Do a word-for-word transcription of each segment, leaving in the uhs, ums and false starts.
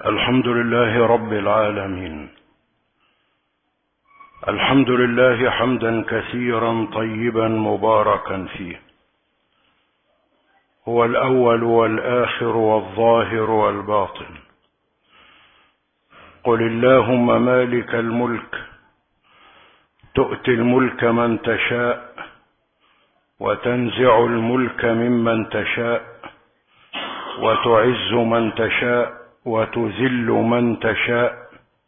الحمد لله رب العالمين. الحمد لله حمدا كثيرا طيبا مباركا فيه. هو الأول والآخر والظاهر والباطن. قل اللهم مالك الملك تؤتي الملك من تشاء وتنزع الملك ممن تشاء وتعز من تشاء وتذل من تشاء،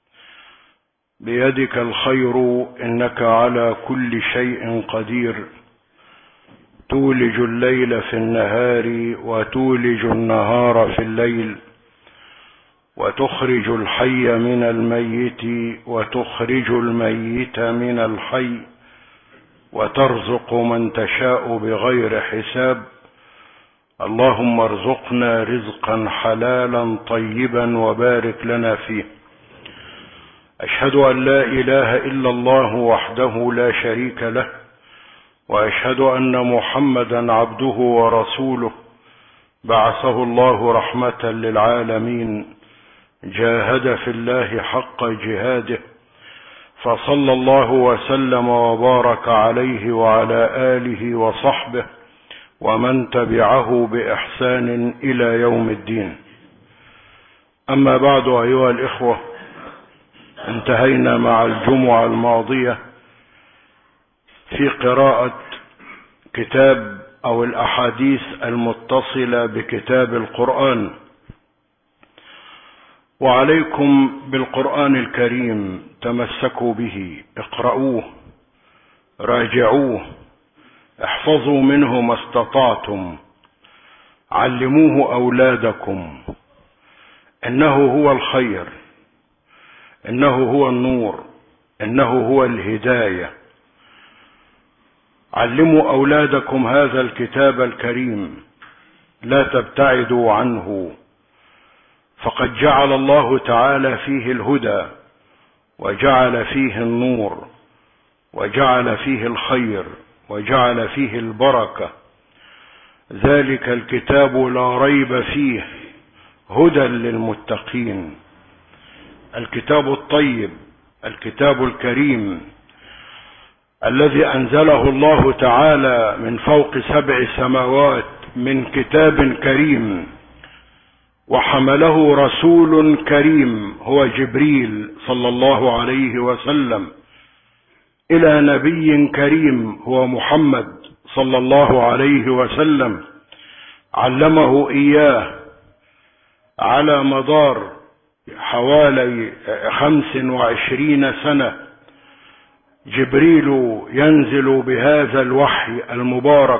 بيدك الخير إنك على كل شيء قدير. تولج الليل في النهار وتولج النهار في الليل، وتخرج الحي من الميت وتخرج الميت من الحي، وترزق من تشاء بغير حساب. اللهم ارزقنا رزقا حلالا طيبا وبارك لنا فيه. أشهد أن لا إله إلا الله وحده لا شريك له، وأشهد أن محمدا عبده ورسوله، بعثه الله رحمة للعالمين، جاهد في الله حق جهاده، فصلى الله وسلم وبارك عليه وعلى آله وصحبه ومن تبعه بإحسان إلى يوم الدين. أما بعد، أيها الإخوة، انتهينا مع الجمعة الماضية في قراءة كتاب أو الأحاديث المتصلة بكتاب القرآن. وعليكم بالقرآن الكريم، تمسكوا به، اقرؤوه، راجعوه، احفظوا منه ما استطعتم، علموه أولادكم. إنه هو الخير، إنه هو النور، إنه هو الهداية. علموا أولادكم هذا الكتاب الكريم، لا تبتعدوا عنه، فقد جعل الله تعالى فيه الهدى، وجعل فيه النور، وجعل فيه الخير، وجعل فيه البركة. ذلك الكتاب لا ريب فيه هدى للمتقين. الكتاب الطيب، الكتاب الكريم، الذي أنزله الله تعالى من فوق سبع سماوات من كتاب كريم، وحمله رسول كريم هو جبريل صلى الله عليه وسلم إلى نبي كريم هو محمد صلى الله عليه وسلم، علمه إياه على مدار حوالي خمس وعشرين سنة. جبريل ينزل بهذا الوحي المبارك،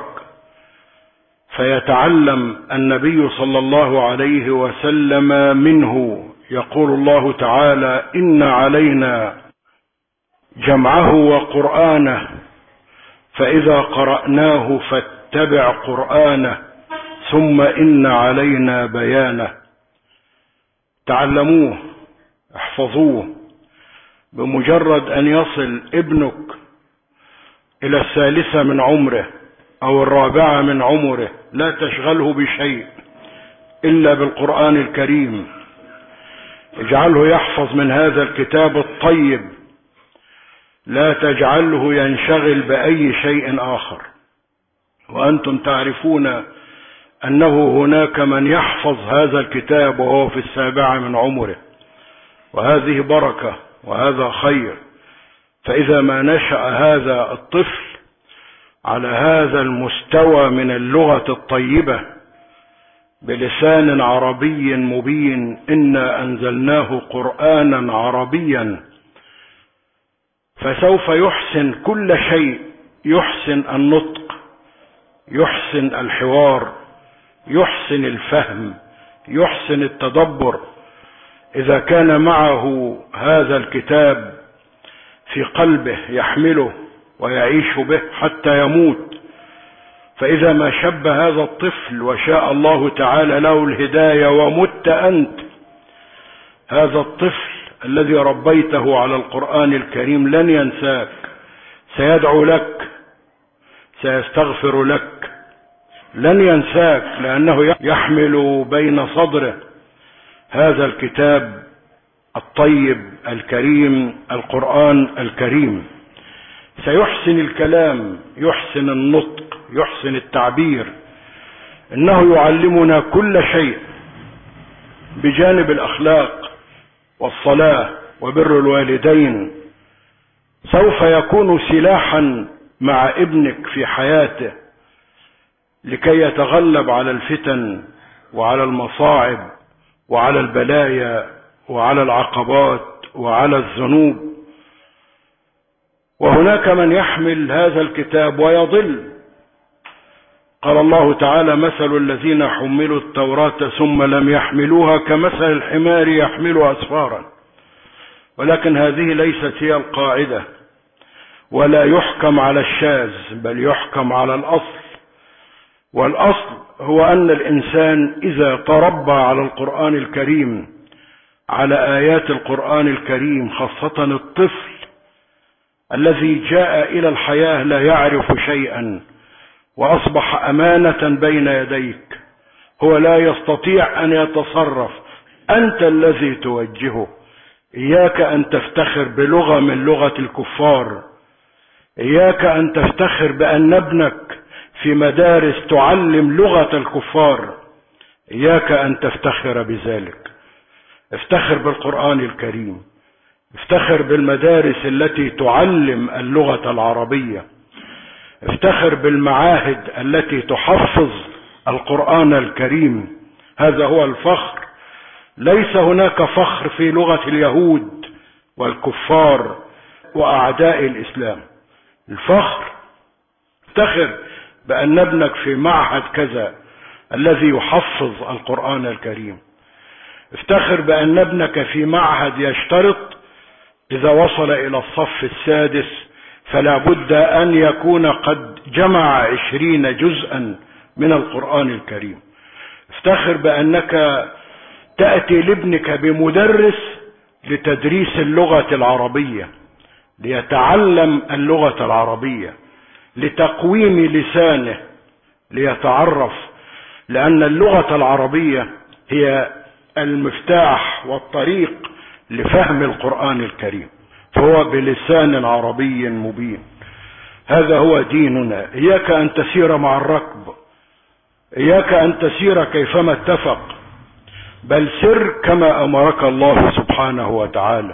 فيتعلم النبي صلى الله عليه وسلم منه. يقول الله تعالى: إن علينا جمعه وقرآنه، فإذا قرأناه فاتبع قرآنه، ثم إن علينا بيانه. تعلموه، احفظوه. بمجرد أن يصل ابنك إلى الثالثة من عمره أو الرابعة من عمره، لا تشغله بشيء إلا بالقرآن الكريم. اجعله يحفظ من هذا الكتاب الطيب، لا تجعله ينشغل بأي شيء آخر. وأنتم تعرفون أنه هناك من يحفظ هذا الكتاب وهو في السابعة من عمره، وهذه بركة وهذا خير. فإذا ما نشأ هذا الطفل على هذا المستوى من اللغة الطيبة بلسان عربي مبين، إنا أنزلناه قرآنا عربيا، فسوف يحسن كل شيء، يحسن النطق، يحسن الحوار، يحسن الفهم، يحسن التدبر، إذا كان معه هذا الكتاب في قلبه يحمله ويعيش به حتى يموت. فإذا ما شب هذا الطفل وشاء الله تعالى له الهداية ومت أنت، هذا الطفل الذي ربيته على القرآن الكريم لن ينساك، سيدعو لك، سيستغفر لك، لن ينساك، لأنه يحمل بين صدره هذا الكتاب الطيب الكريم، القرآن الكريم. سيحسن الكلام، يحسن النطق، يحسن التعبير. إنه يعلمنا كل شيء بجانب الأخلاق والصلاة وبر الوالدين. سوف يكون سلاحا مع ابنك في حياته لكي يتغلب على الفتن وعلى المصاعب وعلى البلايا وعلى العقبات وعلى الذنوب. وهناك من يحمل هذا الكتاب ويضل. قال الله تعالى: مثل الذين حملوا التوراة ثم لم يحملوها كمثل الحمار يحمل أسفارا. ولكن هذه ليست هي القاعدة، ولا يحكم على الشاذ بل يحكم على الأصل. والأصل هو أن الإنسان إذا تربى على القرآن الكريم، على آيات القرآن الكريم، خاصة الطفل الذي جاء إلى الحياة لا يعرف شيئا وأصبح أمانة بين يديك، هو لا يستطيع أن يتصرف، أنت الذي توجهه. إياك أن تفتخر بلغة من لغة الكفار، إياك أن تفتخر بأن ابنك في مدارس تعلم لغة الكفار، إياك أن تفتخر بذلك. افتخر بالقرآن الكريم، افتخر بالمدارس التي تعلم اللغة العربية، افتخر بالمعاهد التي تحفظ القرآن الكريم. هذا هو الفخر. ليس هناك فخر في لغة اليهود والكفار وأعداء الإسلام. الفخر افتخر بأن ابنك في معهد كذا الذي يحفظ القرآن الكريم. افتخر بأن ابنك في معهد يشترط إذا وصل إلى الصف السادس فلا بد أن يكون قد جمع عشرين جزءا من القرآن الكريم. افتخر بأنك تأتي لابنك بمدرس لتدريس اللغة العربية، ليتعلم اللغة العربية، لتقويم لسانه، ليتعرف، لأن اللغة العربية هي المفتاح والطريق لفهم القرآن الكريم، فهو بلسان عربي مبين. هذا هو ديننا. إياك أن تسير مع الركب، إياك أن تسير كيفما اتفق، بل سر كما أمرك الله سبحانه وتعالى.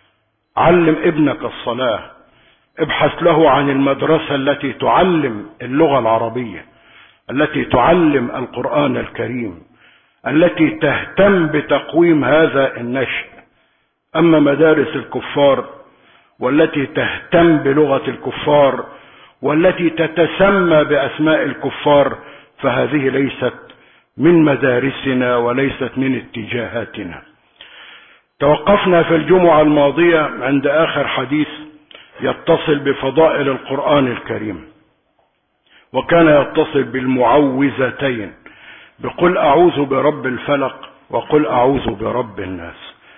علم ابنك الصلاة، ابحث له عن المدرسة التي تعلم اللغة العربية، التي تعلم القرآن الكريم، التي تهتم بتقويم هذا النشء. أما مدارس الكفار والتي تهتم بلغة الكفار والتي تتسمى بأسماء الكفار فهذه ليست من مدارسنا وليست من اتجاهاتنا. توقفنا في الجمعة الماضية عند آخر حديث يتصل بفضائل القرآن الكريم، وكان يتصل بالمعوذتين، بقل أعوذ برب الفلق وقل أعوذ برب الناس.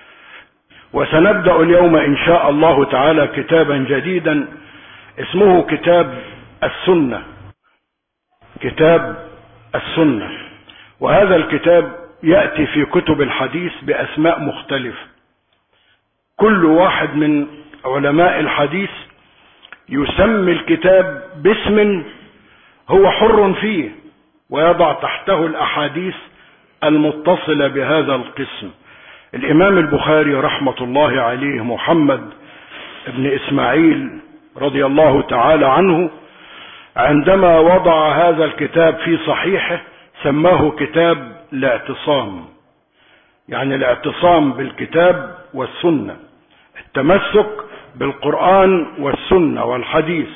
وسنبدأ اليوم إن شاء الله تعالى كتابا جديدا اسمه كتاب السنة، كتاب السنة. وهذا الكتاب يأتي في كتب الحديث بأسماء مختلفة. كل واحد من علماء الحديث يسمي الكتاب باسم هو حر فيه ويضع تحته الأحاديث المتصلة بهذا القسم. الإمام البخاري رحمة الله عليه محمد بن إسماعيل رضي الله تعالى عنه عندما وضع هذا الكتاب في صحيحه سماه كتاب الاعتصام، يعني الاعتصام بالكتاب والسنة، التمسك بالقرآن والسنة والحديث.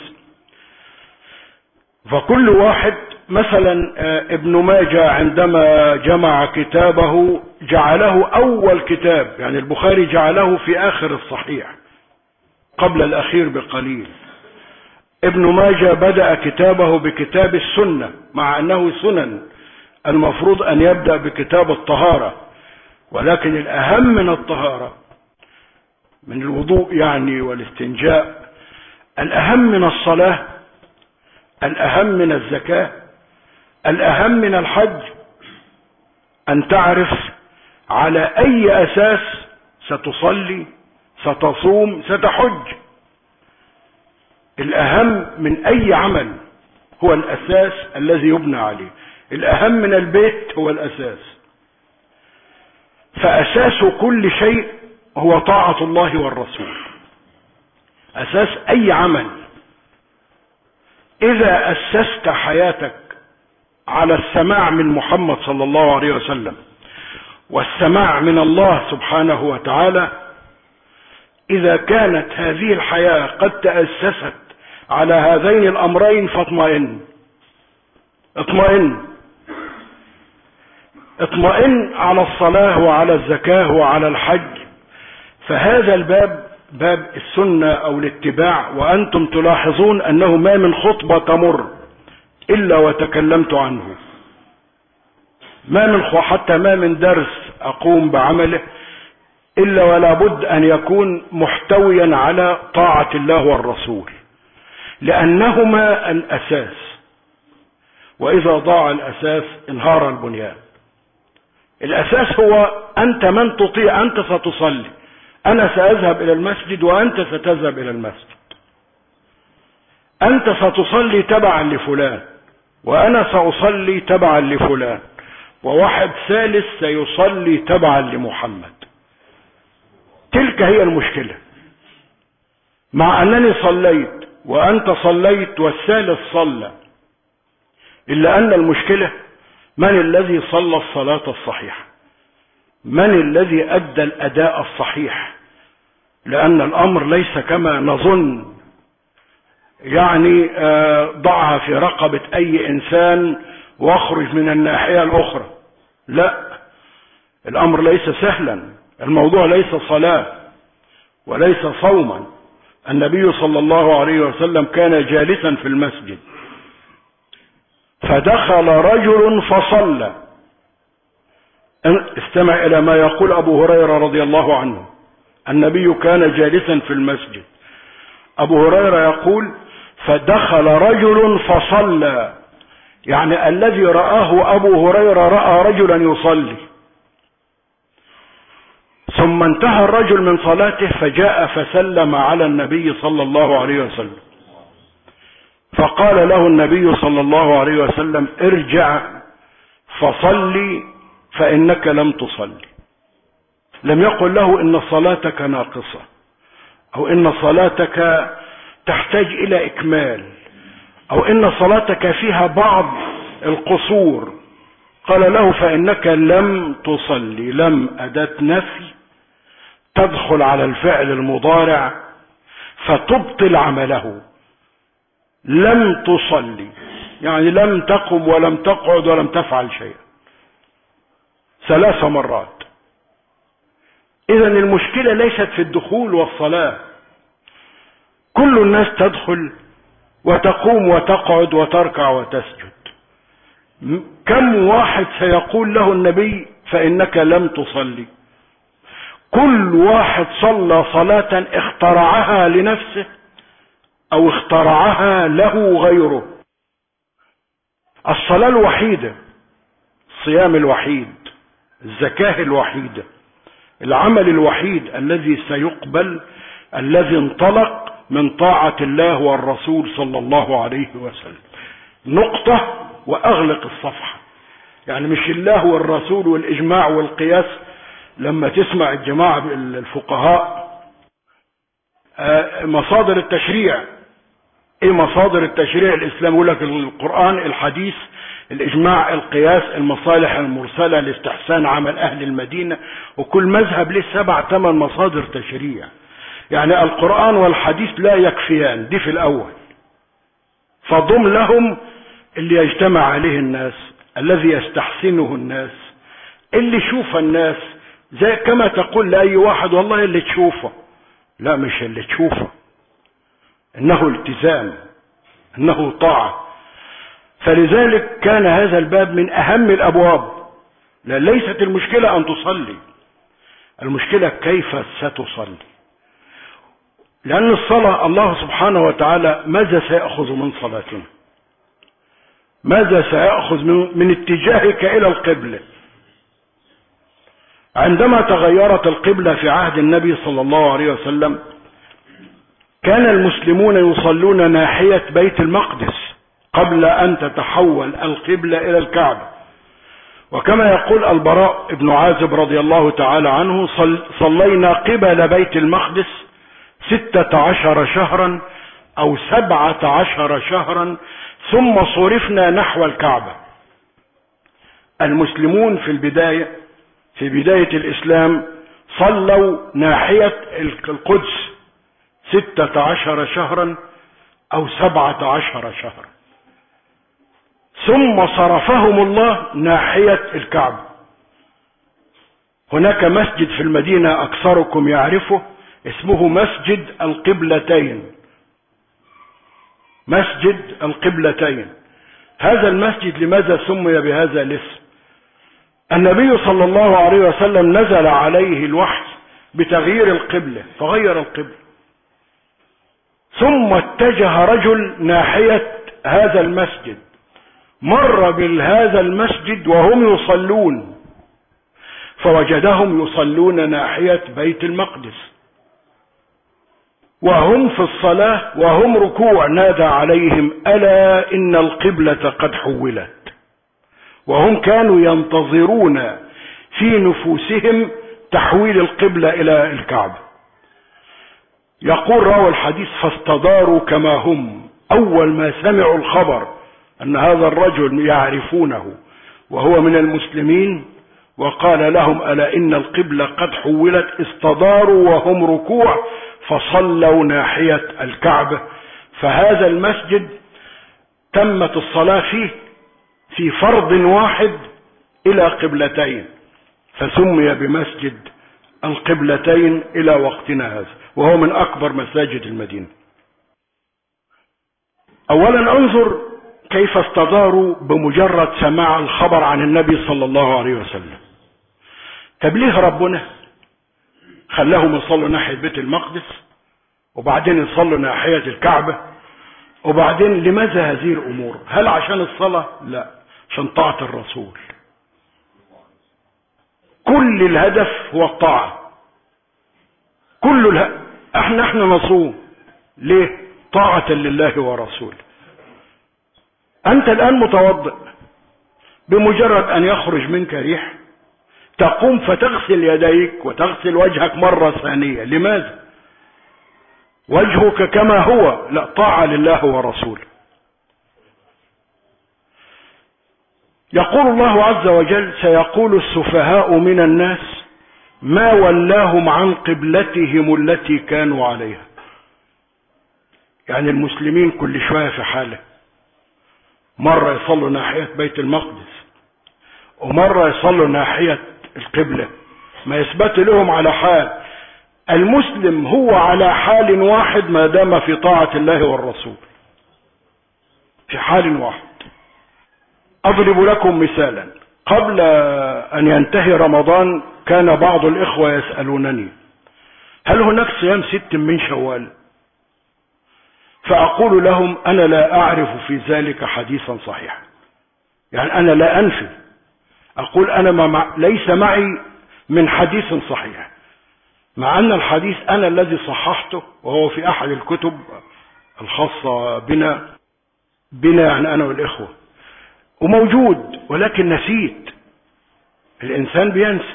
فكل واحد مثلا ابن ماجه عندما جمع كتابه جعله أول كتاب، يعني البخاري جعله في آخر الصحيح قبل الأخير بقليل. ابن ماجه بدأ كتابه بكتاب السنة مع أنه سنن، المفروض أن يبدأ بكتاب الطهارة، ولكن الأهم من الطهارة من الوضوء يعني والاستنجاء، الأهم من الصلاة، الأهم من الزكاة، الأهم من الحج، أن تعرف على اي اساس ستصلي، ستصوم، ستحج. الاهم من اي عمل هو الاساس الذي يبنى عليه. الاهم من البيت هو الاساس. فاساس كل شيء هو طاعة الله والرسول. اساس اي عمل. اذا اسست حياتك على السماع من محمد صلى الله عليه وسلم والسماع من الله سبحانه وتعالى، اذا كانت هذه الحياة قد تأسست على هذين الامرين فاطمئن. اطمئن اطمئن على الصلاة وعلى الزكاة وعلى الحج. فهذا الباب باب السنة او الاتباع، وانتم تلاحظون انه ما من خطبة تمر الا وتكلمت عنه، ما من حتى ما من درس اقوم بعمله الا ولا بد ان يكون محتويا على طاعة الله والرسول، لانهما الاساس. واذا ضاع الاساس انهار البنيان. الاساس هو انت من تطيع. انت ستصلي، انا ساذهب الى المسجد وانت ستذهب الى المسجد. انت ستصلي تبعا لفلان وانا ساصلي تبعا لفلان، وواحد ثالث سيصلي تبعا لمحمد. تلك هي المشكلة. مع انني صليت وانت صليت والثالث صلى، الا ان المشكلة من الذي صلى الصلاة الصحيحة، من الذي ادى الاداء الصحيح. لان الامر ليس كما نظن، يعني ضعها في رقبة اي انسان واخرج من الناحية الاخرى. لا، الامر ليس سهلا. الموضوع ليس صلاة وليس صوما. النبي صلى الله عليه وسلم كان جالسا في المسجد فدخل رجل فصلى. استمع الى ما يقول ابو هريرة رضي الله عنه. النبي كان جالسا في المسجد، ابو هريرة يقول فدخل رجل فصلى، يعني الذي رآه ابو هريرة رأى رجلا يصلي. ثم انتهى الرجل من صلاته فجاء فسلم على النبي صلى الله عليه وسلم، فقال له النبي صلى الله عليه وسلم ارجع فصلي فإنك لم تصلي. لم يقل له إن صلاتك ناقصة أو إن صلاتك تحتاج إلى إكمال أو إن صلاتك فيها بعض القصور. قال له فإنك لم تصلي. لم أداة نفي تدخل على الفعل المضارع فتبطل عمله. لم تصلي يعني لم تقم ولم تقعد ولم تفعل شيئا ثلاث مرات. إذن المشكلة ليست في الدخول والصلاة. كل الناس تدخل وتقوم وتقعد وتركع وتسجد. كم واحد سيقول له النبي فإنك لم تصلي؟ كل واحد صلى صلاة اخترعها لنفسه او اخترعها له غيره. الصلاة الوحيدة، الصيام الوحيد، الزكاة الوحيدة، العمل الوحيد الذي سيقبل الذي انطلق من طاعة الله والرسول صلى الله عليه وسلم. نقطة واغلق الصفحة. يعني مش الله والرسول والاجماع والقياس. لما تسمع الجماعة الفقهاء مصادر التشريع، ايه مصادر التشريع الاسلام؟ يقول لك القرآن، الحديث، الاجماع، القياس، المصالح المرسلة لاستحسان عمل اهل المدينة. وكل مذهب له سبع ثمان مصادر تشريع. يعني القرآن والحديث لا يكفيان، دي في الاول. فضم لهم اللي يجتمع عليه الناس، الذي يستحسنه الناس، اللي يشوف الناس، زي كما تقول لأي واحد والله اللي تشوفه. لا، مش اللي تشوفه، انه التزام، انه طاعة. فلذلك كان هذا الباب من اهم الابواب. لا، ليست المشكلة ان تصلي، المشكلة كيف ستصلي. لان الصلاة الله سبحانه وتعالى ماذا سيأخذ من صلاتنا؟ ماذا سيأخذ من, من اتجاهك الى القبلة؟ عندما تغيرت القبلة في عهد النبي صلى الله عليه وسلم كان المسلمون يصلون ناحية بيت المقدس قبل أن تتحول القبلة إلى الكعبة. وكما يقول البراء بن عازب رضي الله تعالى عنه: صل صلينا قبل بيت المقدس ستة عشر شهرا أو سبعة عشر شهرا ثم صرفنا نحو الكعبة. المسلمون في البداية في بداية الإسلام صلوا ناحية القدس ستة عشر شهرا أو سبعة عشر شهرا، ثم صرفهم الله ناحية الكعبة. هناك مسجد في المدينة أكثركم يعرفه اسمه مسجد القبلتين، مسجد القبلتين. هذا المسجد لماذا سمي بهذا الاسم؟ النبي صلى الله عليه وسلم نزل عليه الوحي بتغيير القبلة فغير القبلة، ثم اتجه رجل ناحية هذا المسجد، مر بهذا المسجد وهم يصلون فوجدهم يصلون ناحية بيت المقدس، وهم في الصلاة وهم ركوع نادى عليهم: ألا إن القبلة قد حولت. وهم كانوا ينتظرون في نفوسهم تحويل القبلة إلى الكعبة. يقول راوي الحديث: فاستداروا كما هم. أول ما سمعوا الخبر أن هذا الرجل يعرفونه وهو من المسلمين وقال لهم: ألا إن القبلة قد حولت، استداروا وهم ركوع فصلوا ناحية الكعبة. فهذا المسجد تمت الصلاة فيه في فرض واحد إلى قبلتين، فسمي بمسجد القبلتين إلى وقتنا هذا، وهو من أكبر مساجد المدينة. أولا انظر كيف استداروا بمجرد سماع الخبر عن النبي صلى الله عليه وسلم. تبليه ربنا خلاهم يصلوا ناحية بيت المقدس وبعدين يصلوا ناحية الكعبة، وبعدين لماذا هذه الأمور؟ هل عشان الصلاة؟ لا، عشان طاعة الرسول. كل الهدف هو الطاعة، كل اله... احنا احنا نصوم ليه؟ طاعة لله ورسوله. انت الان متوضئ، بمجرد ان يخرج منك ريح تقوم فتغسل يديك وتغسل وجهك مرة ثانية. لماذا؟ وجهك كما هو، لا، طاعة لله ورسوله. يقول الله عز وجل: سيقول السفهاء من الناس ما ولاهم عن قبلتهم التي كانوا عليها. يعني المسلمين كل شوية في حالة، مرة يصلوا ناحية بيت المقدس ومرة يصلوا ناحية القبلة، ما يثبت لهم على حال. المسلم هو على حال واحد ما دام في طاعة الله والرسول، في حال واحد. أضرب لكم مثالا. قبل أن ينتهي رمضان كان بعض الإخوة يسألونني: هل هناك صيام ست من شوال؟ فأقول لهم: أنا لا أعرف في ذلك حديثا صحيحا. يعني أنا لا أنفي، أقول أنا ما ليس معي من حديث صحيح، مع أن الحديث أنا الذي صححته وهو في أحد الكتب الخاصة بنا بنا يعني أنا والإخوة، وموجود، ولكن نسيت. الإنسان بينسى.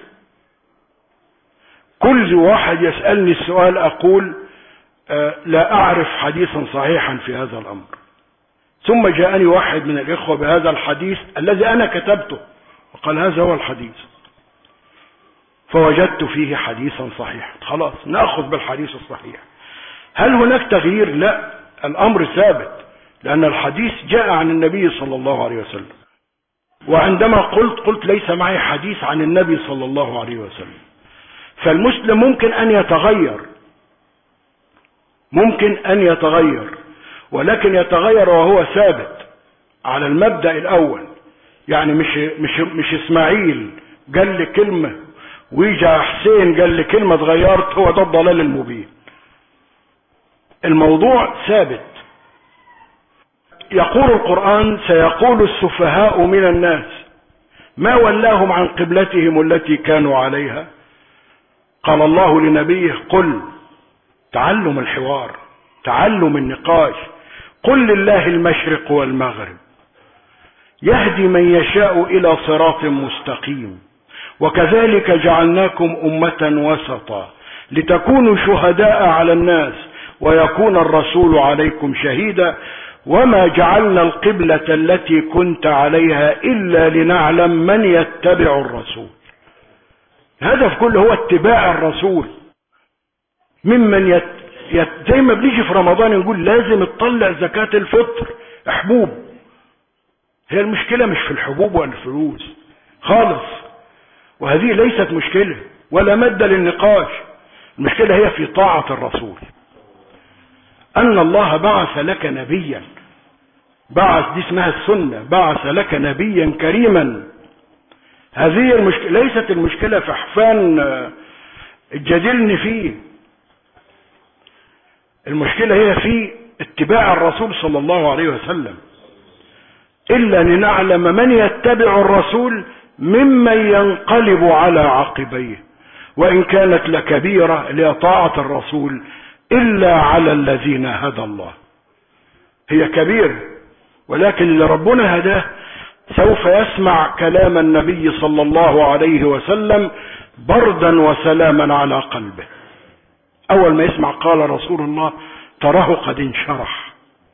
كل واحد يسألني السؤال أقول آه لا أعرف حديثا صحيحا في هذا الأمر. ثم جاءني واحد من الإخوة بهذا الحديث الذي أنا كتبته وقال: هذا هو الحديث. فوجدت فيه حديثا صحيحا. خلاص نأخذ بالحديث الصحيح. هل هناك تغيير؟ لا، الأمر ثابت، لأن الحديث جاء عن النبي صلى الله عليه وسلم. وعندما قلت قلت ليس معي حديث عن النبي صلى الله عليه وسلم. فالمسلم ممكن أن يتغير، ممكن أن يتغير، ولكن يتغير وهو ثابت على المبدأ الأول. يعني مش مش مش إسماعيل قال لي كلمة ويجي حسين قال لي كلمة اتغيرت، هو ده الضلال المبين. الموضوع ثابت. يقول القرآن: سيقول السفهاء من الناس ما ولاهم عن قبلتهم التي كانوا عليها؟ قال الله لنبيه: قل، تعلم الحوار، تعلم النقاش، قل لله المشرق والمغرب يهدي من يشاء إلى صراط مستقيم، وكذلك جعلناكم أمة وسطا لتكونوا شهداء على الناس ويكون الرسول عليكم شهيدا، وما جعلنا القبلة التي كنت عليها إلا لنعلم من يتبع الرسول. الهدف كله هو اتباع الرسول ممن يت... يت... زي ما بنيجي في رمضان نقول لازم تطلع زكاة الفطر حبوب. هي المشكلة مش في الحبوب ولا الفلوس خالص، وهذه ليست مشكلة ولا مادة للنقاش. المشكلة هي في طاعة الرسول، أن الله بعث لك نبيا، بعث، دي اسمها السنة، بعث لك نبيا كريما. هذه المشكلة، ليست المشكلة في حفان الجدلن فيه، المشكلة هي في اتباع الرسول صلى الله عليه وسلم، إلا لنعلم من يتبع الرسول ممن ينقلب على عقبيه، وإن كانت لكبيرة لطاعة الرسول إلا على الذين هدى الله. هي كبيرة، ولكن اللي ربنا هداه سوف يسمع كلام النبي صلى الله عليه وسلم بردا وسلاما على قلبه. أول ما يسمع قال رسول الله تراه قد انشرح.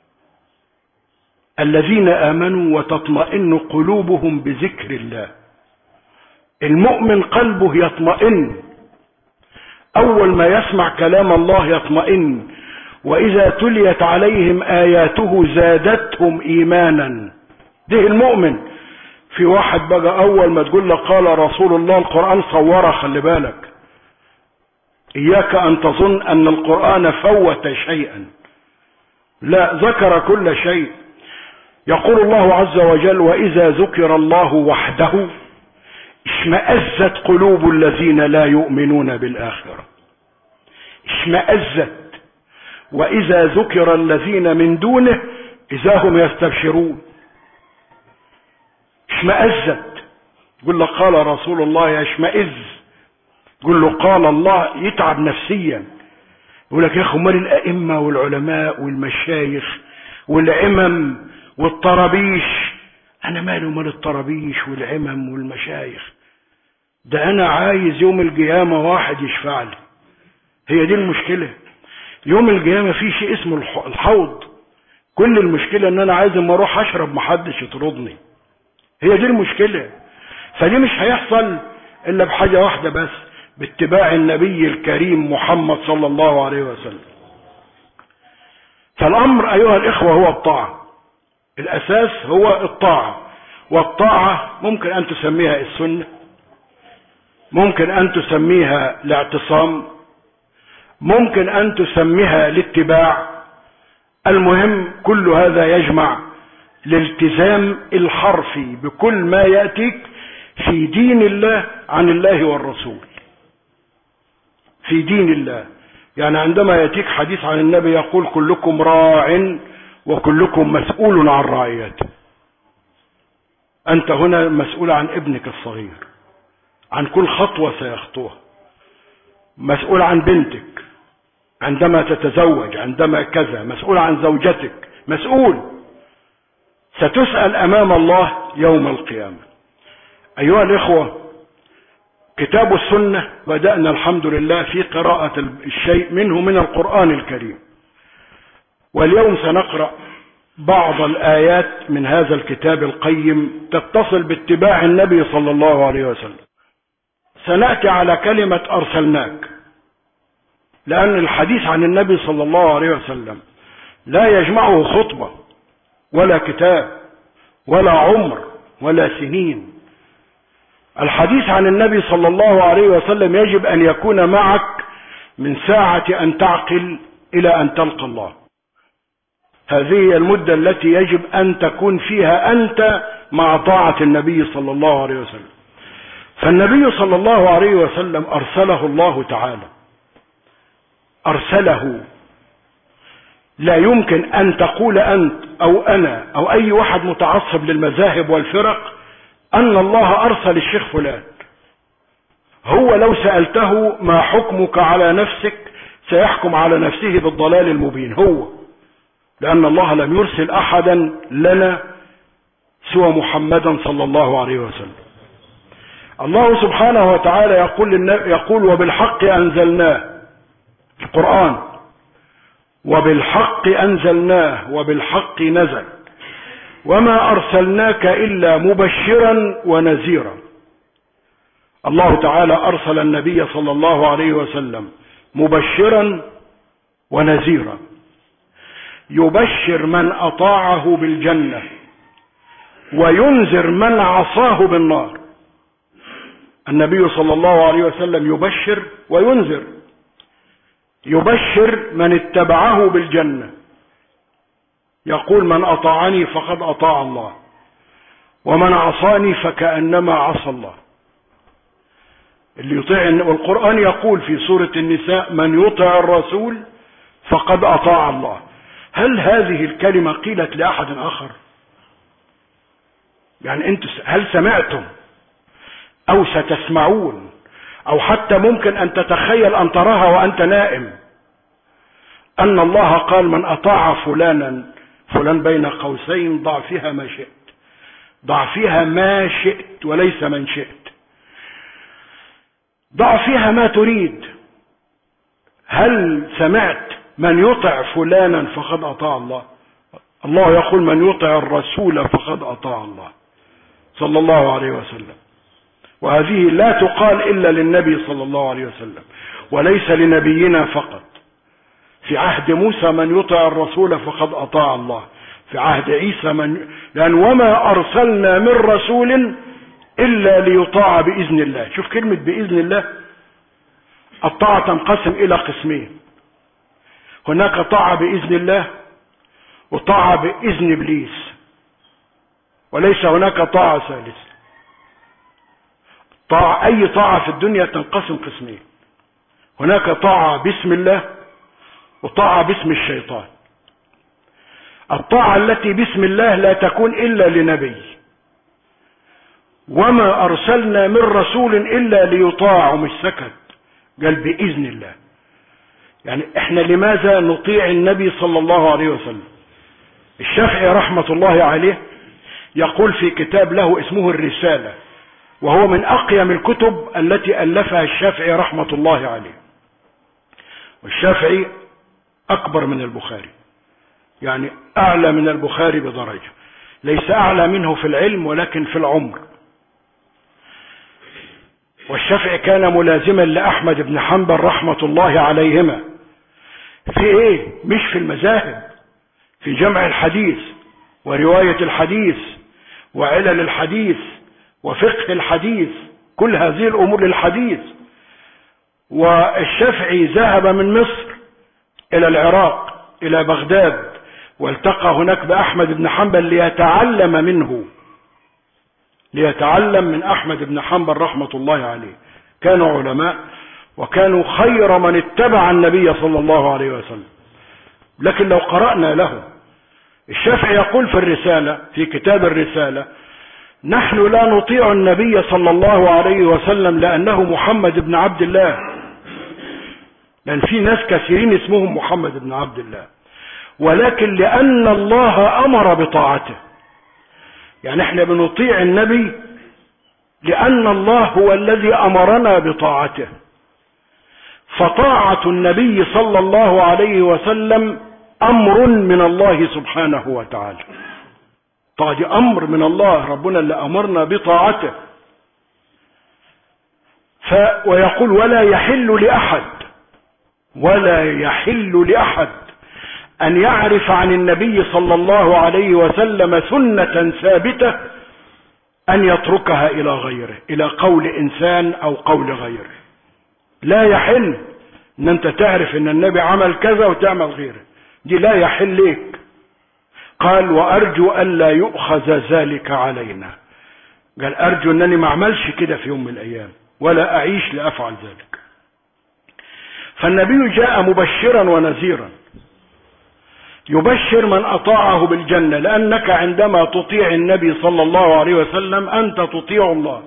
الذين آمنوا وتطمئن قلوبهم بذكر الله. المؤمن قلبه يطمئن، أول ما يسمع كلام الله يطمئن. وإذا تليت عليهم آياته زادتهم إيمانا. ده المؤمن. في واحد بقى أول ما تقول له قال رسول الله القرآن صوره، خلي بالك، إياك أن تظن أن القرآن فوت شيئا، لا، ذكر كل شيء. يقول الله عز وجل: وإذا ذكر الله وحده اشمأزت قلوب الذين لا يؤمنون بالآخرة. اشمأزت. وإذا ذكر الذين من دونه إذا هم يستبشرون. اشمأزت. يقول له قال رسول الله يشمئز، يقول له قال الله يتعب نفسيا. يقول لك يا أخي امال الأئمة والعلماء والمشايخ والعمم والطرابيش، أنا مالي ومال الطرابيش والعمم والمشايخ؟ ده أنا عايز يوم القيامة واحد يشفع لي. هي دي المشكلة. يوم القيامة في شيء اسمه الحوض. كل المشكلة ان انا عايز اما اروح اشرب محدش يطردني. هي دي المشكلة. فدي مش هيحصل الا بحاجة واحدة بس، باتباع النبي الكريم محمد صلى الله عليه وسلم. فالامر ايها الاخوة هو الطاعة. الاساس هو الطاعة، والطاعة ممكن ان تسميها السنة، ممكن ان تسميها الاعتصام، ممكن ان تسميها الاتباع. المهم كل هذا يجمع الالتزام الحرفي بكل ما يأتيك في دين الله عن الله والرسول. في دين الله، يعني عندما يأتيك حديث عن النبي يقول كلكم راع وكلكم مسؤول عن رعيته. أنت هنا مسؤول عن ابنك الصغير، عن كل خطوة سيخطوها، مسؤول عن بنتك عندما تتزوج، عندما كذا، مسؤول عن زوجتك، مسؤول. ستسأل أمام الله يوم القيامة. أيها الإخوة، كتاب السنة بدأنا الحمد لله في قراءة الشيء منه من القرآن الكريم، واليوم سنقرأ بعض الآيات من هذا الكتاب القيم تتصل باتباع النبي صلى الله عليه وسلم. سنأتي على كلمة أرسلناك، لأن الحديث عن النبي صلى الله عليه وسلم لا يجمعه خطبة ولا كتاب ولا عمر ولا سنين. الحديث عن النبي صلى الله عليه وسلم يجب أن يكون معك من ساعة أن تعقل إلى أن تلقى الله. هذه هي المدة التي يجب أن تكون فيها أنت مع طاعة النبي صلى الله عليه وسلم. فالنبي صلى الله عليه وسلم أرسله الله تعالى، أرسله. لا يمكن أن تقول أنت أو أنا أو أي واحد متعصب للمذاهب والفرق أن الله أرسل الشيخ فلان. هو لو سألته ما حكمك على نفسك سيحكم على نفسه بالضلال المبين هو، لأن الله لم يرسل أحدا لنا سوى محمدا صلى الله عليه وسلم. الله سبحانه وتعالى يقول, يقول وبالحق أنزلناه القرآن، وبالحق أنزلناه وبالحق نزل وما أرسلناك إلا مبشرا ونذيرا. الله تعالى أرسل النبي صلى الله عليه وسلم مبشرا ونذيرا، يبشر من أطاعه بالجنة وينذر من عصاه بالنار. النبي صلى الله عليه وسلم يبشر وينذر، يبشر من اتبعه بالجنة، يقول من أطاعني فقد أطاع الله ومن عصاني فكأنما عصى الله. اللي يطيع، والقرآن يقول في سورة النساء من يطع الرسول فقد أطاع الله. هل هذه الكلمة قيلت لأحد آخر؟ يعني انتم هل سمعتم أو ستسمعون أو حتى ممكن أن تتخيل أن تراها وأنت نائم أن الله قال من أطاع فلانا فلان بين قوسين ضع فيها ما شئت، ضع فيها ما شئت وليس من شئت، ضع فيها ما تريد. هل سمعت من يطع فلانا فقد أطاع الله؟ الله يقول من يطع الرسول فقد أطاع الله صلى الله عليه وسلم. وهذه لا تقال إلا للنبي صلى الله عليه وسلم وليس لنبينا فقط. في عهد موسى من يطع الرسول فقد أطاع الله، في عهد عيسى من، لأن وما أرسلنا من رسول إلا ليطاع بإذن الله. شوف كلمة بإذن الله. الطاعة تنقسم إلى قسمين، هناك طاعة بإذن الله وطاعة بإذن إبليس، وليس هناك طاعة ثالثة. طاعة أي طاعة في الدنيا تنقسم قسمين، هناك طاعة باسم الله وطاعة باسم الشيطان. الطاعة التي باسم الله لا تكون إلا لنبي، وما أرسلنا من رسول إلا ليطاع، مش سكت، قال بإذن الله. يعني احنا لماذا نطيع النبي صلى الله عليه وسلم؟ الشافعي رحمة الله عليه يقول في كتاب له اسمه الرسالة، وهو من أقيم الكتب التي ألفها الشافعي رحمة الله عليه. والشافعي أكبر من البخاري، يعني أعلى من البخاري بدرجة، ليس أعلى منه في العلم ولكن في العمر. والشافعي كان ملازما لأحمد بن حنبل رحمة الله عليهما في ايه؟ مش في المذاهب، في جمع الحديث ورواية الحديث وعلل الحديث وفقه الحديث، كل هذه الأمور للحديث. والشافعي ذهب من مصر إلى العراق إلى بغداد، والتقى هناك بأحمد بن حنبل ليتعلم منه، ليتعلم من أحمد بن حنبل رحمة الله عليه. كانوا علماء وكانوا خير من اتبع النبي صلى الله عليه وسلم. لكن لو قرأنا له، الشافعي يقول في الرسالة، في كتاب الرسالة: نحن لا نطيع النبي صلى الله عليه وسلم لأنه محمد بن عبد الله، لأن في ناس كثيرين اسمهم محمد بن عبد الله، ولكن لأن الله أمر بطاعته. يعني احنا بنطيع النبي لأن الله هو الذي أمرنا بطاعته. فطاعة النبي صلى الله عليه وسلم أمر من الله سبحانه وتعالى. طاعة أمر من الله، ربنا اللي أمرنا بطاعته. ف ويقول: ولا يحل لأحد ولا يحل لأحد أن يعرف عن النبي صلى الله عليه وسلم سنة ثابتة أن يتركها إلى غيره، إلى قول إنسان أو قول غيره. لا يحل أن أنت تعرف أن النبي عمل كذا وتعمل غيره، دي لا يحل لك. قال: وأرجو أن لا يؤخذ ذلك علينا. قال: أرجو أنني ما أعملش كده في يوم من الأيام ولا أعيش لأفعل ذلك. فالنبي جاء مبشرا ونذيرا، يبشر من أطاعه بالجنة، لأنك عندما تطيع النبي صلى الله عليه وسلم أنت تطيع الله،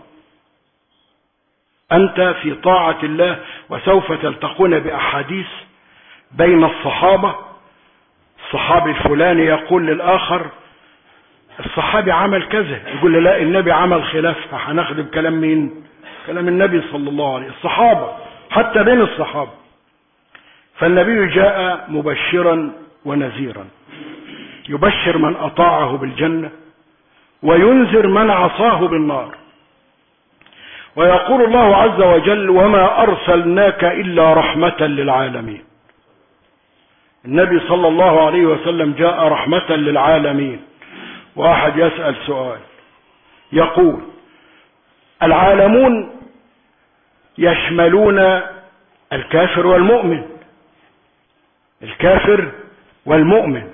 أنت في طاعة الله. وسوف تلتقون بأحاديث بين الصحابة، الصحابي الفلاني يقول للآخر الصحابي عمل كذا، يقول له لا النبي عمل خلافها، هنخدم كلام مين؟ كلام النبي صلى الله عليه وسلم. الصحابة حتى بين الصحابة. فالنبي جاء مبشرا ونذيرا، يبشر من أطاعه بالجنة وينذر من عصاه بالنار. ويقول الله عز وجل وما أرسلناك إلا رحمة للعالمين. النبي صلى الله عليه وسلم جاء رحمة للعالمين. واحد يسأل سؤال يقول العالمون يشملون الكافر والمؤمن، الكافر والمؤمن،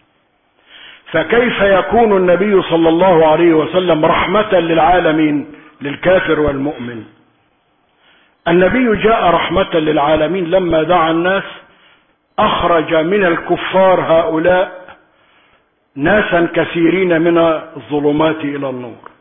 فكيف يكون النبي صلى الله عليه وسلم رحمة للعالمين للكافر والمؤمن؟ النبي جاء رحمة للعالمين لما دعا الناس أخرج من الكفار هؤلاء ناسا كثيرين من الظلمات إلى النور.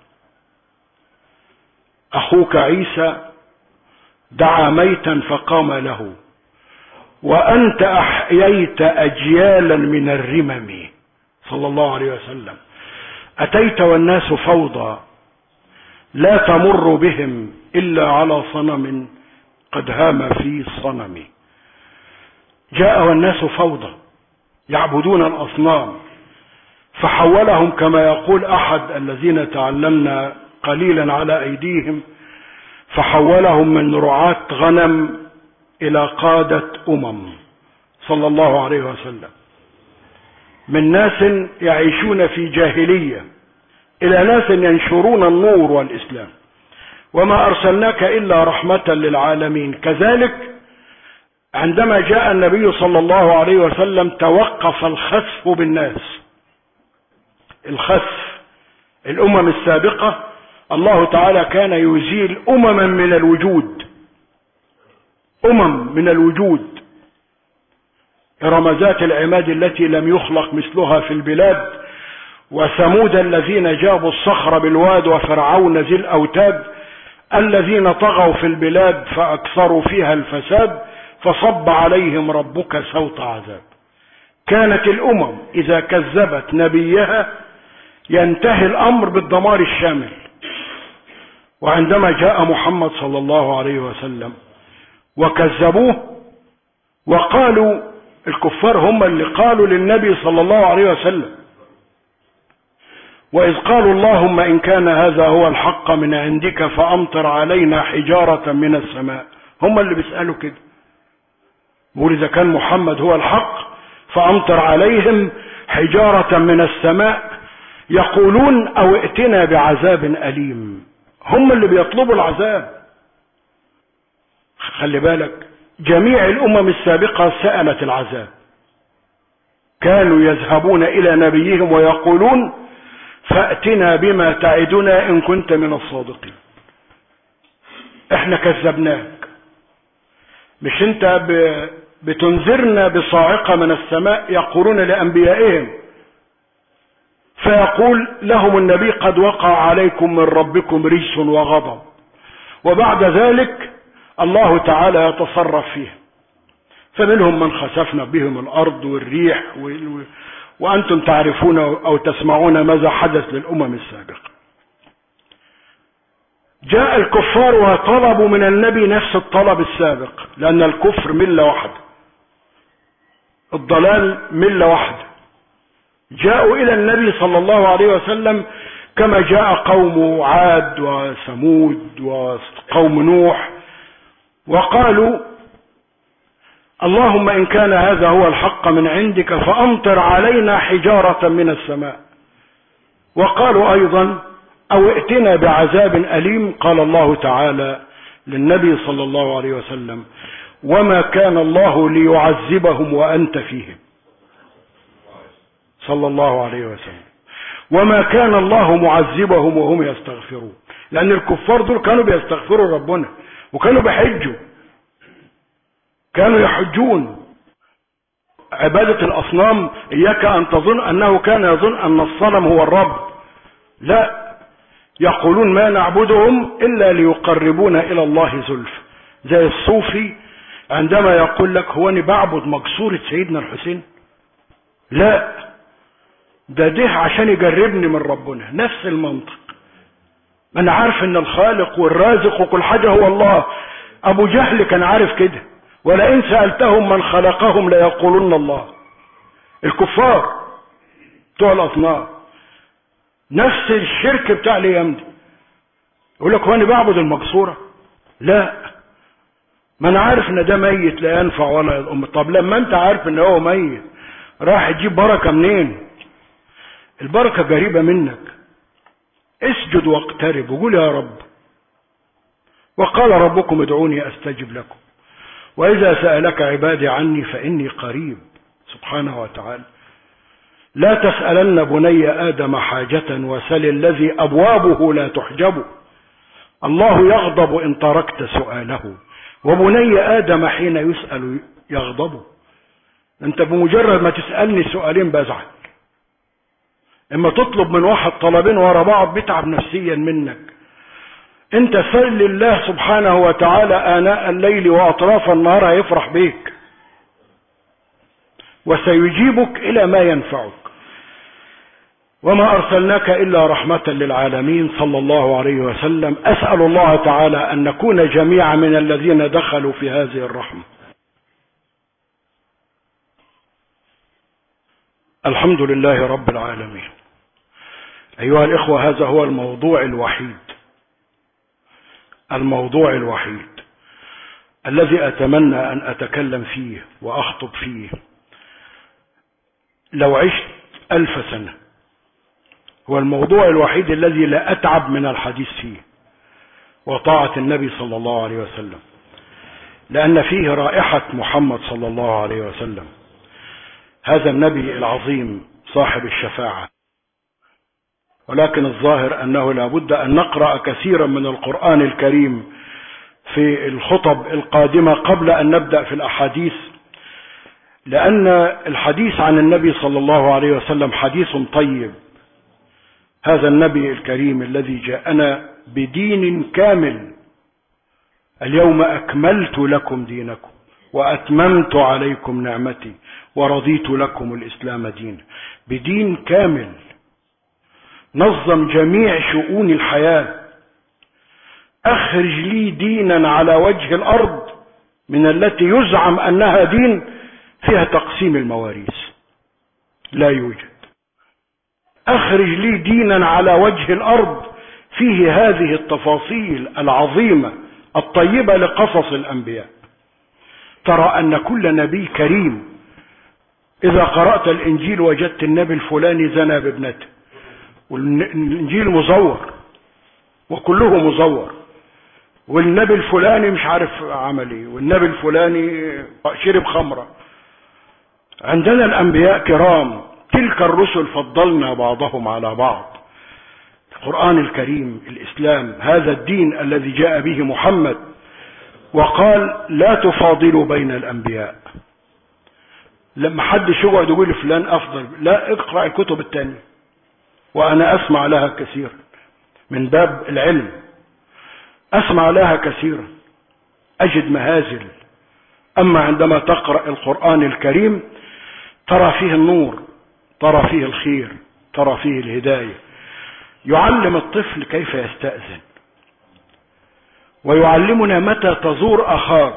أخوك عيسى دعا ميتا فقام له، وأنت أحييت أجيالا من الرمم صلى الله عليه وسلم. أتيت والناس فوضى لا تمر بهم إلا على صنم قد هام في الصنم. جاء والناس فوضى يعبدون الأصنام، فحولهم كما يقول أحد الذين تعلمنا قليلا على أيديهم، فحولهم من رعاة غنم إلى قادة أمم صلى الله عليه وسلم، من ناس يعيشون في جاهلية إلى ناس ينشرون النور والإسلام. وما أرسلناك إلا رحمة للعالمين. كذلك عندما جاء النبي صلى الله عليه وسلم توقف الخسف بالناس. الخسف الأمم السابقة الله تعالى كان يزيل أمما من الوجود، أمم من الوجود، رمزات العماد التي لم يخلق مثلها في البلاد، وثمود الذين جابوا الصخر بالواد، وفرعون ذي الأوتاد الذين طغوا في البلاد فأكثروا فيها الفساد فصب عليهم ربك سوط عذاب. كانت الأمم إذا كذبت نبيها ينتهي الأمر بالدمار الشامل. وعندما جاء محمد صلى الله عليه وسلم وكذبوه وقالوا، الكفار هم اللي قالوا للنبي صلى الله عليه وسلم وإذ قالوا اللهم إن كان هذا هو الحق من عندك فأمطر علينا حجارة من السماء. هم اللي بيسألوا كده، بيقول إذا كان محمد هو الحق فأمطر عليهم حجارة من السماء. يقولون أو ائتنا بعذاب أليم. هم اللي بيطلبوا العذاب. خلي بالك، جميع الأمم السابقة سألت العذاب، كانوا يذهبون إلى نبيهم ويقولون فأتنا بما تعدنا إن كنت من الصادقين. احنا كذبناك، مش انت بتنذرنا بصاعقة من السماء. يقولون لأنبيائهم، فيقول لهم النبي قد وقع عليكم من ربكم رجس وغضب، وبعد ذلك الله تعالى يتصرف فيه. فمنهم من خسفنا بهم الأرض والريح و... وأنتم تعرفون أو تسمعون ماذا حدث للأمم السابقة. جاء الكفار وطلبوا من النبي نفس الطلب السابق، لأن الكفر ملة واحدة، الضلال ملة واحدة. جاءوا إلى النبي صلى الله عليه وسلم كما جاء قوم عاد وثمود وقوم نوح، وقالوا اللهم إن كان هذا هو الحق من عندك فأمطر علينا حجارة من السماء. وقالوا أيضا أو ائتنا بعذاب أليم. قال الله تعالى للنبي صلى الله عليه وسلم وما كان الله ليعذبهم وأنت فيهم، صلى الله عليه وسلم، وما كان الله معذبهم وهم يستغفرون. لأن الكفار دول كانوا بيستغفروا ربنا وكانوا بيحجوا، كانوا يحجون. عبادة الأصنام إياك أن تظن أنه كان يظن أن الصنم هو الرب، لا، يقولون ما نعبدهم إلا ليقربونا إلى الله زلف. زي الصوفي عندما يقول لك هو أنا بعبد مقصورة سيدنا الحسين، لا، ده ده عشان يجربني من ربنا. نفس المنطق، أنا عارف أن الخالق والرازق وكل حاجة هو الله. أبو جهل كان عارف كده، ولئن سألتهم من خلقهم ليقولون الله. الكفار بتوع الأصنام نفس الشرك بتاع الأيام دي، يقول لك هو أنا بعبد المقصورة، لا، ما أنا عارف أن ده ميت لا ينفع ولا يضر. طب لما أنت عارف أن هو ميت راح تجيب بركة منين؟ البركة قريبة منك. اسجد واقترب وقول يا رب، وقال ربكم ادعوني استجب لكم، واذا سألك عبادي عني فاني قريب، سبحانه وتعالى. لا تسألن بني آدم حاجة وسل الذي أبوابه لا تحجب، الله يغضب إن تركت سؤاله، وبني آدم حين يسأل يغضب. انت بمجرد ما تسألني سؤالين بزعل، اما تطلب من واحد طلبين ورا بعض بيتعب نفسيا منك. انت سل الله سبحانه وتعالى آناء الليل وأطراف النهار هيفرح بيك وسيجيبك إلى ما ينفعك. وما أرسلناك إلا رحمة للعالمين صلى الله عليه وسلم. أسأل الله تعالى أن نكون جميعا من الذين دخلوا في هذه الرحمة. الحمد لله رب العالمين. أيها الإخوة، هذا هو الموضوع الوحيد الموضوع الوحيد الذي أتمنى أن أتكلم فيه وأخطب فيه لو عشت ألف سنة. هو الموضوع الوحيد الذي لا أتعب من الحديث فيه، وطاعة النبي صلى الله عليه وسلم، لأن فيه رائحة محمد صلى الله عليه وسلم، هذا النبي العظيم صاحب الشفاعة. ولكن الظاهر أنه لا بد أن نقرأ كثيرا من القرآن الكريم في الخطب القادمة قبل أن نبدأ في الأحاديث، لأن الحديث عن النبي صلى الله عليه وسلم حديث طيب. هذا النبي الكريم الذي جاءنا بدين كامل، اليوم أكملت لكم دينكم وأتممت عليكم نعمتي ورضيت لكم الإسلام دينا، بدين كامل نظم جميع شؤون الحياة. أخرج لي دينا على وجه الأرض من التي يزعم أنها دين فيها تقسيم المواريث، لا يوجد. أخرج لي دينا على وجه الأرض فيه هذه التفاصيل العظيمة الطيبة لقصص الأنبياء. ترى أن كل نبي كريم، إذا قرأت الإنجيل وجدت النبي الفلاني زنى بابنته، والإنجيل مزور وكله مزور، والنبي الفلاني مش عارف عمل ايه، والنبي الفلاني شرب خمرة. عندنا الأنبياء كرام، تلك الرسل فضلنا بعضهم على بعض. القرآن الكريم، الإسلام، هذا الدين الذي جاء به محمد وقال لا تفاضلوا بين الأنبياء. لما حد يقعد يقول فلان أفضل، لا، اقرأ الكتب التانية، وأنا أسمع لها كثيرا من باب العلم، أسمع لها كثيرا أجد مهازل. أما عندما تقرأ القرآن الكريم ترى فيه النور، ترى فيه الخير، ترى فيه الهداية. يعلم الطفل كيف يستأذن، ويعلمنا متى تزور أخاك،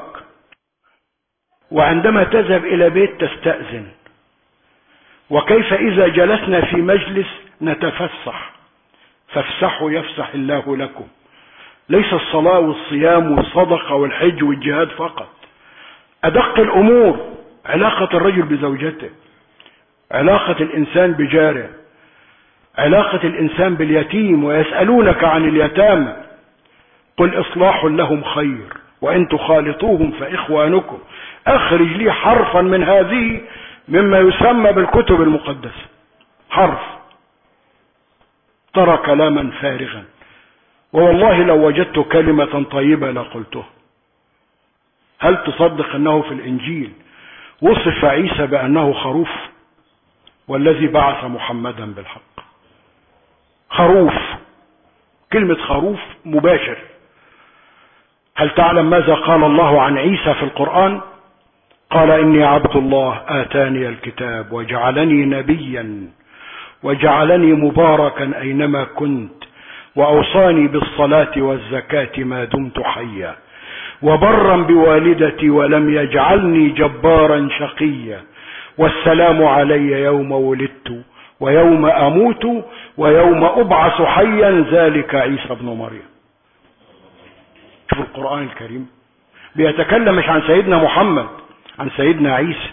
وعندما تذهب إلى بيت تستأذن، وكيف إذا جلسنا في مجلس نتفسح، فافسحوا يفسح الله لكم. ليس الصلاة والصيام والصدقة والحج والجهاد فقط، أدق الأمور، علاقة الرجل بزوجته، علاقة الإنسان بجاره، علاقة الإنسان باليتيم، ويسألونك عن اليتامى قل إصلاح لهم خير وإن تخالطوهم فإخوانكم. أخرج لي حرفا من هذه مما يسمى بالكتب المقدسة، حرف، ترى كلاما فارغا، والله لو وجدت كلمة طيبة لقلته. هل تصدق أنه في الإنجيل وصف عيسى بأنه خروف، والذي بعث محمدا بالحق خروف، كلمة خروف مباشر. هل تعلم ماذا قال الله عن عيسى في القرآن؟ قال إني عبد الله آتاني الكتاب وجعلني نبيا وجعلني مباركا أينما كنت وأوصاني بالصلاة والزكاة ما دمت حيا وبرا بوالدتي ولم يجعلني جبارا شقيا والسلام علي يوم ولدت ويوم أموت ويوم أبعث حيا ذلك عيسى بن مريم. شوف القرآن الكريم بيتكلم مش عن سيدنا محمد، عن سيدنا عيسى.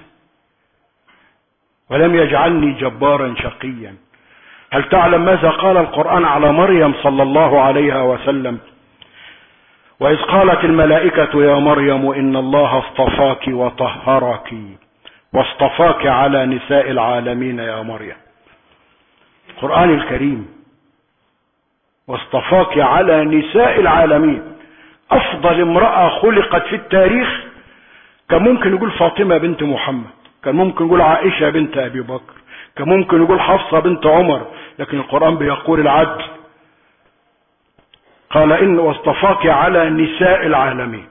ولم يجعلني جبارا شقيا. هل تعلم ماذا قال القرآن على مريم صلى الله عليه وسلم؟ وإذ قالت الملائكة يا مريم إن الله اصطفاك وطهرك واصطفاك على نساء العالمين يا مريم. القرآن الكريم واصطفاك على نساء العالمين. أفضل امرأة خلقت في التاريخ كان ممكن يقول فاطمة بنت محمد، كان ممكن يقول عائشة بنت أبي بكر، كان ممكن يقول حفصة بنت عمر، لكن القرآن بيقول العدل. قال إن واصطفاك على نساء العالمين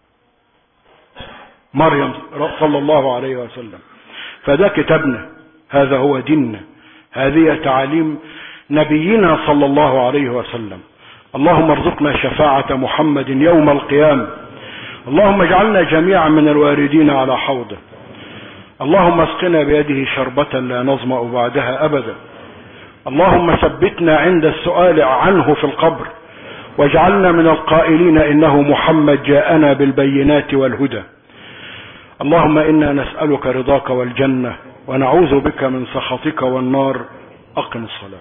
مريم صلى الله عليه وسلم. فده كتابنا، هذا هو ديننا، هذه تعاليم نبينا صلى الله عليه وسلم. اللهم ارزقنا شفاعة محمد يوم القيامة. اللهم اجعلنا جميعا من الواردين على حوضه. اللهم اسقنا بيده شربة لا نظمأ بعدها أبدا. اللهم ثبتنا عند السؤال عنه في القبر، واجعلنا من القائلين إنه محمد جاءنا بالبينات والهدى. اللهم إنا نسألك رضاك والجنة ونعوذ بك من سخطك والنار. أقم الصلاة.